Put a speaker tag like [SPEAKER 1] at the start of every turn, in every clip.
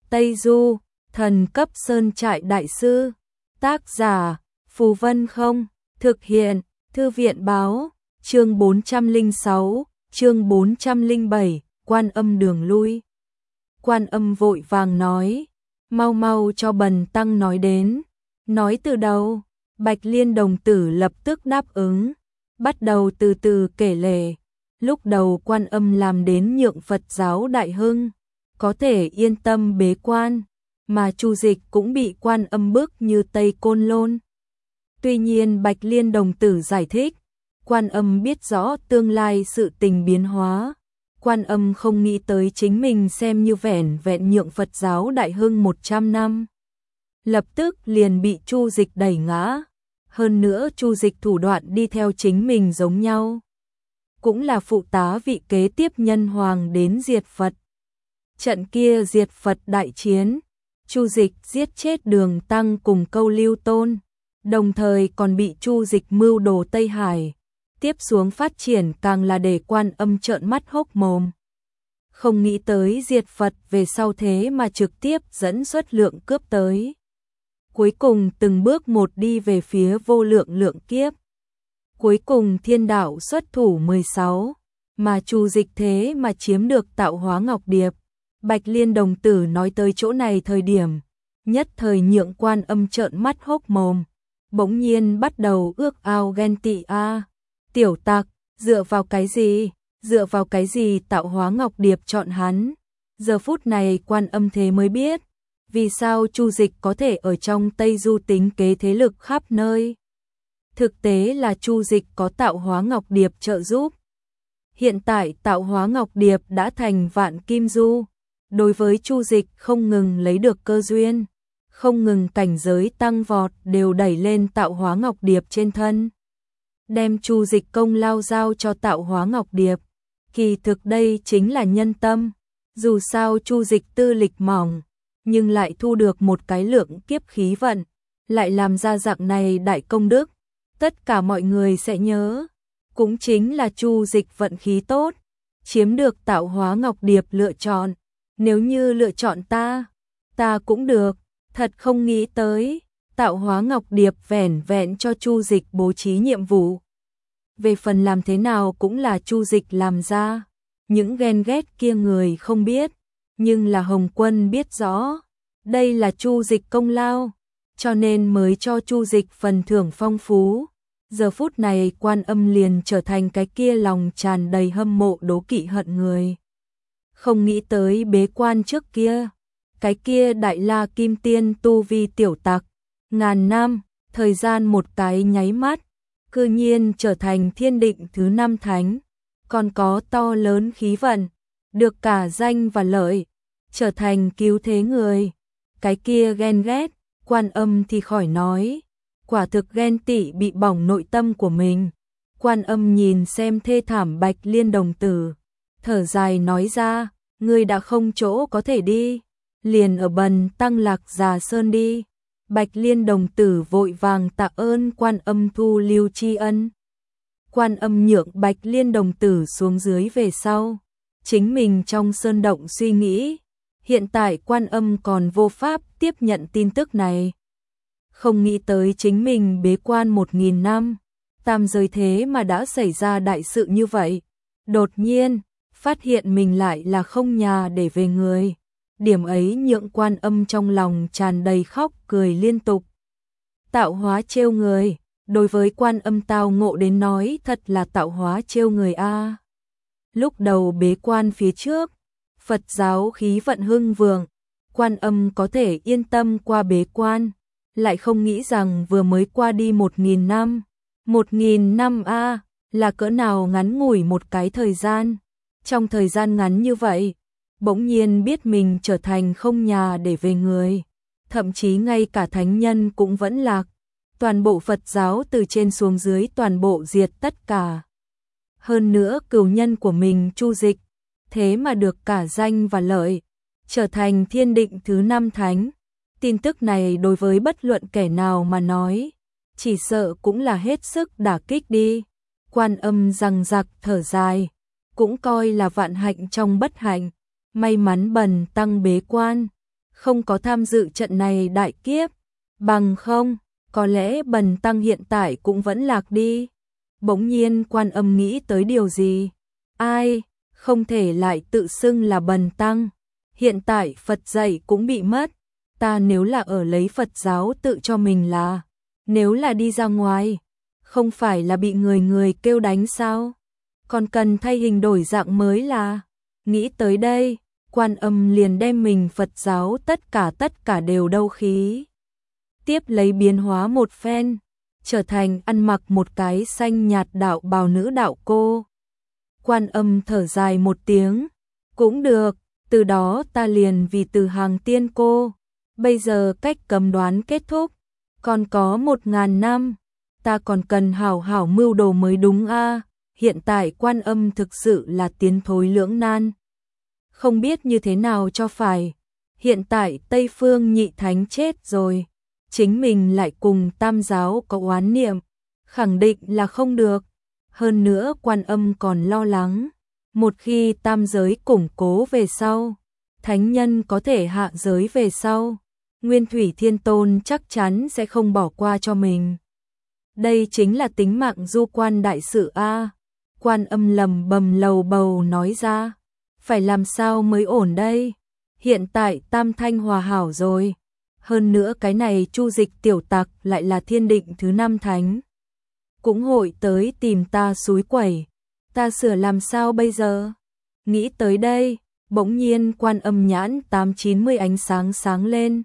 [SPEAKER 1] Tây Du, thần cấp sơn trại đại sư. Tác giả, Phù Vân Không. Thực hiện, Thư viện báo. Chương 406, chương 407, Quan Âm đường lui. Quan Âm vội vàng nói, mau mau cho Bần tăng nói đến. Nói từ đầu, Bạch Liên đồng tử lập tức đáp ứng, bắt đầu từ từ kể lể. Lúc đầu Quan Âm làm đến nhượng Phật giáo đại hưng, có thể yên tâm bế quan, mà Chu Dịch cũng bị Quan Âm bức như Tây Côn Lôn. Tuy nhiên Bạch Liên đồng tử giải thích, Quan Âm biết rõ tương lai sự tình biến hóa. Quan Âm không nghĩ tới chính mình xem như vẻn vẹn nhượng Phật giáo đại hưng 100 năm. Lập tức liền bị Chu Dịch đẩy ngã. Hơn nữa Chu Dịch thủ đoạn đi theo chính mình giống nhau. Cũng là phụ tá vị kế tiếp nhân hoàng đến diệt Phật. Trận kia diệt Phật đại chiến, Chu Dịch giết chết Đường Tăng cùng Câu Lưu Tôn, đồng thời còn bị Chu Dịch mưu đồ Tây Hải. Tiếp xuống phát triển càng là để Quan Âm trợn mắt hốc mồm. Không nghĩ tới diệt Phật về sau thế mà trực tiếp dẫn xuất lượng cướp tới. Cuối cùng từng bước một đi về phía vô lượng lượng kiếp. Cuối cùng thiên đạo xuất thủ 16, mà Chu Dịch thế mà chiếm được Tạo Hóa Ngọc Điệp. Bạch Liên đồng tử nói tới chỗ này thời điểm, nhất thời nhượng Quan Âm trợn mắt hốc mồm, bỗng nhiên bắt đầu ước ao ghen tị a. Tiểu tặc, dựa vào cái gì? Dựa vào cái gì Tạo Hóa Ngọc Điệp chọn hắn? Giờ phút này Quan Âm thế mới biết, vì sao Chu Dịch có thể ở trong Tây Du tính kế thế lực khắp nơi. Thực tế là Chu Dịch có Tạo Hóa Ngọc Điệp trợ giúp. Hiện tại Tạo Hóa Ngọc Điệp đã thành Vạn Kim Du, đối với Chu Dịch không ngừng lấy được cơ duyên, không ngừng cảnh giới tăng vọt đều đẩy lên Tạo Hóa Ngọc Điệp trên thân. Đem Chu Dịch công lao giao cho Tạo Hóa Ngọc Điệp, kỳ thực đây chính là nhân tâm. Dù sao Chu Dịch tư lịch mỏng, nhưng lại thu được một cái lượng kiếp khí vận, lại làm ra dạng này đại công đức, tất cả mọi người sẽ nhớ. Cũng chính là Chu Dịch vận khí tốt, chiếm được Tạo Hóa Ngọc Điệp lựa chọn. Nếu như lựa chọn ta cũng được. Thật không nghĩ tới, Tạo Hóa Ngọc Điệp vẻn vẹn cho Chu Dịch bố trí nhiệm vụ. Về phần làm thế nào cũng là Chu Dịch làm ra. Những ghen ghét kia người không biết, nhưng là Hồng Quân biết rõ. Đây là Chu Dịch công lao, cho nên mới cho Chu Dịch phần thưởng phong phú. Giờ phút này Quan Âm liền trở thành cái kia lòng tràn đầy hâm mộ đố kỵ hận người. Không nghĩ tới bế quan trước kia, cái kia Đại La Kim Tiên tu vi tiểu tặc, ngàn năm, thời gian một cái nháy mắt, cư nhiên trở thành Thiên Định thứ 5 thánh, còn có to lớn khí vận, được cả danh và lợi, trở thành cứu thế người. Cái kia ghen ghét, Quan Âm thì khỏi nói, quả thực ghen tị bị bỏng nội tâm của mình. Quan Âm nhìn xem thê thảm Bạch Liên đồng tử, thở dài nói ra, ngươi đã không chỗ có thể đi, liền ở Bần tăng Lạc Già Sơn đi. Bạch Liên đồng tử vội vàng tạ ơn Quan Âm thu lưu tri ân. Quan Âm nhượng Bạch Liên đồng tử xuống dưới về sau, chính mình trong sơn động suy nghĩ. Hiện tại Quan Âm còn vô pháp tiếp nhận tin tức này. Không nghĩ tới chính mình bế quan 1000 năm, tam giới thế mà đã xảy ra đại sự như vậy. Đột nhiên, phát hiện mình lại là không nhà để về người. Điểm ấy nhượng Quan Âm trong lòng tràn đầy khóc cười liên tục. Tạo hóa trêu người, đối với Quan Âm tao ngộ đến nói thật là tạo hóa trêu người a. Lúc đầu bế quan phía trước, Phật giáo khí vận hưng vượng, Quan Âm có thể yên tâm qua bế quan, lại không nghĩ rằng vừa mới qua đi 1000 năm. 1000 năm a, là cỡ nào ngắn ngủi một cái thời gian. Trong thời gian ngắn như vậy, bỗng nhiên biết mình trở thành không nhà để về người, thậm chí ngay cả thánh nhân cũng vẫn lạc, toàn bộ Phật giáo từ trên xuống dưới toàn bộ diệt tất cả. Hơn nữa cửu nhân của mình Chu Dịch, thế mà được cả danh và lợi, trở thành Thiên Định thứ 5 thánh. Tin tức này đối với bất luận kẻ nào mà nói, chỉ sợ cũng là hết sức đả kích đi. Quan Âm rằng giặc thở dài, cũng coi là vạn hạnh trong bất hạnh. May mắn Bần tăng bế quan, không có tham dự trận này đại kiếp, bằng không, có lẽ Bần Tăng hiện tại cũng vẫn lạc đi. Bỗng nhiên Quan Âm nghĩ tới điều gì, ai, không thể lại tự xưng là Bần Tăng, hiện tại Phật dạy cũng bị mất, ta nếu là ở lấy Phật giáo tự cho mình là, nếu là đi ra ngoài, không phải là bị người người kêu đánh sao, còn cần thay hình đổi dạng mới là, nghĩ tới đây, Quan Âm liền đem mình Phật giáo tất cả đều đâu khí. Tiếp lấy biến hóa một phen, trở thành ăn mặc một cái xanh nhạt đạo bào nữ đạo cô. Quan Âm thở dài một tiếng, cũng được, từ đó ta liền vì từ hàng tiên cô, bây giờ cách cấm đoán kết thúc, còn có 1000 năm, ta còn cần hảo hảo mưu đồ mới đúng a. Hiện tại Quan Âm thực sự là tiến thối lưỡng nan, không biết như thế nào cho phải. Hiện tại Tây Phương Nhị Thánh chết rồi, chính mình lại cùng Tam giáo có oán niệm, khẳng định là không được. Hơn nữa Quan Âm còn lo lắng, một khi tam giới củng cố về sau, thánh nhân có thể hạ giới về sau, Nguyên Thủy Thiên Tôn chắc chắn sẽ không bỏ qua cho mình. Đây chính là tính mạng du quan đại sự a. Quan Âm lầm bầm lầu bầu nói ra, phải làm sao mới ổn đây? Hiện tại Tam Thanh hòa hảo rồi, hơn nữa cái này Chu Dịch tiểu tặc lại là thiên định thứ 5 thánh, cũng hội tới tìm ta xúi quẩy, ta sửa làm sao bây giờ? Nghĩ tới đây, bỗng nhiên Quan Âm nhãn 890 ánh sáng sáng lên.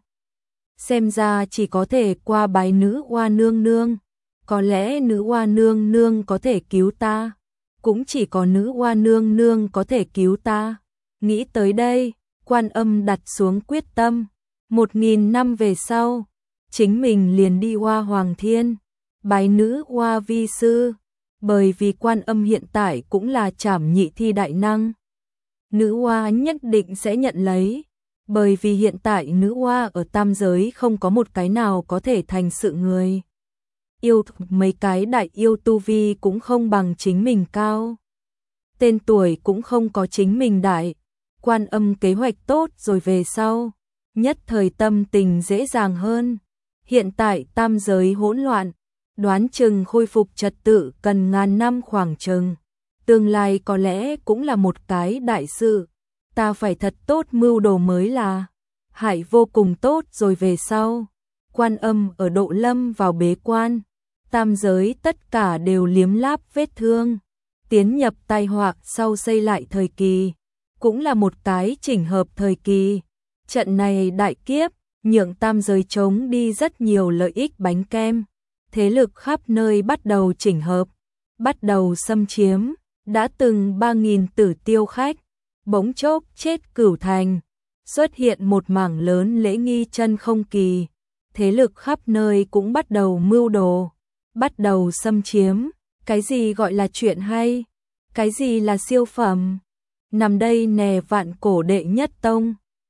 [SPEAKER 1] Xem ra chỉ có thể qua bái nữ Hoa nương nương, có lẽ nữ Hoa nương nương có thể cứu ta, cũng chỉ có nữ Hoa nương nương có thể cứu ta. Nghĩ tới đây, Quan Âm đặt xuống quyết tâm, 1000 năm về sau, chính mình liền đi Hoa Hoàng Thiên, bái nữ Hoa vi sư, bởi vì Quan Âm hiện tại cũng là Trảm Nhị Thi đại năng. Nữ Hoa nhất định sẽ nhận lấy, bởi vì hiện tại nữ Hoa ở tam giới không có một cái nào có thể thành sự người. Yêu mấy cái đại yêu tu vi cũng không bằng chính mình cao, tên tuổi cũng không có chính mình đại. Quan Âm kế hoạch tốt rồi về sau, nhất thời tâm tình dễ dàng hơn. Hiện tại tam giới hỗn loạn, đoán chừng khôi phục trật tự cần 1000 năm khoảng chừng. Tương lai có lẽ cũng là một cái đại sự, ta phải thật tốt mưu đồ mới là. Hại vô cùng tốt rồi về sau, Quan Âm ở độ lâm vào bế quan, tam giới tất cả đều liếm láp vết thương, tiến nhập tai họa sau xây lại thời kỳ, cũng là một cái chỉnh hợp thời kỳ. Trận này đại kiếp, nhượng tam giới chống đi rất nhiều lợi ích bánh kem, thế lực khắp nơi bắt đầu chỉnh hợp, bắt đầu xâm chiếm, đã từng 3000 Tử Tiêu khách, bỗng chốc chết Cửu Thành, xuất hiện một mảng lớn lễ nghi chân không kỳ, thế lực khắp nơi cũng bắt đầu mưu đồ, bắt đầu xâm chiếm. Cái gì gọi là chuyện hay, cái gì là siêu phẩm, nằm đây nè vạn cổ đệ nhất tông,